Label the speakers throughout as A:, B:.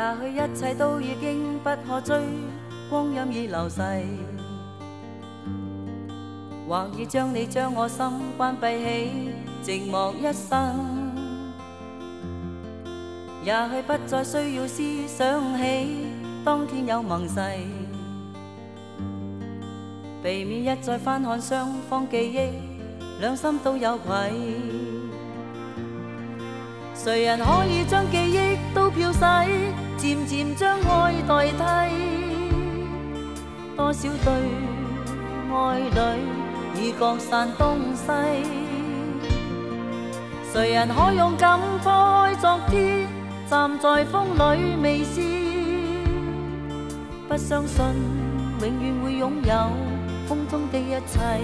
A: 許一切都已經不可追，光陰已流逝，或已將你將我心關閉起，寂寞一生。也許不再需要思想起當天有盟誓，避免一再翻看雙方記憶，兩心都有愧。誰人可以將記憶都漂洗，漸漸將愛代替？多少對愛侶已各散東西，誰人可勇敢拋開昨天，站在風裏微笑？不相信永遠會擁有風中的一切。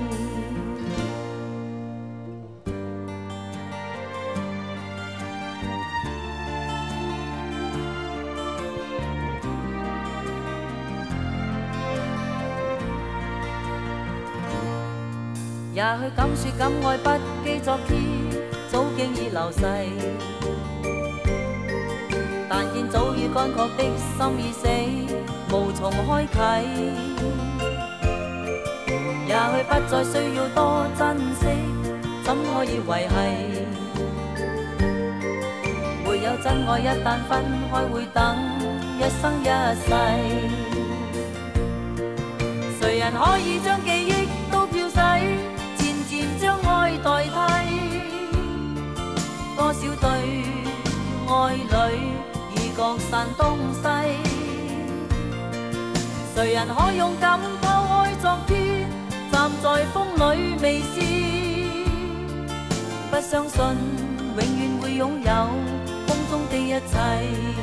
A: 也許敢說敢愛不羈昨天，早經已流逝，但見早已乾涸的心已死，無從開啟。也許不再需要多珍惜，怎可以維繫？沒有真愛一旦分開會等一生一世。誰人可以將記憶都漂洗，將愛代替？多少對愛侶已各散東西，誰人可勇敢拋開昨天，站在風裏微笑？不相信永遠會擁有風中的一切。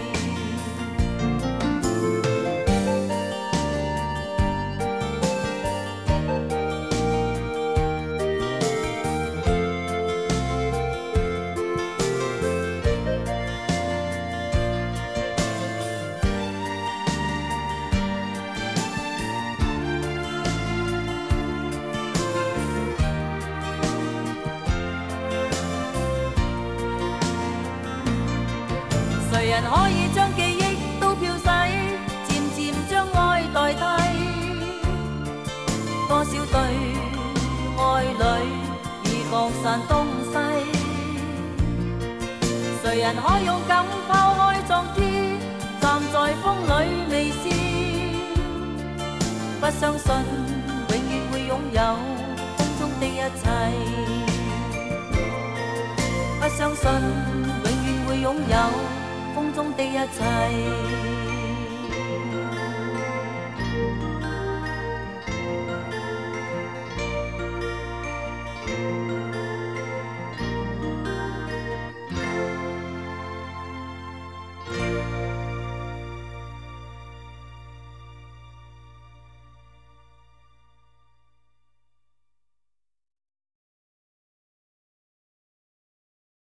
A: 誰人可以將記憶都漂洗，漸漸將愛代替？多少對愛侶已各散東西，誰人可勇敢拋開昨天，站在風裏微笑？不相信永遠會擁有風中的一切，不相信永遠會擁有風中的一切。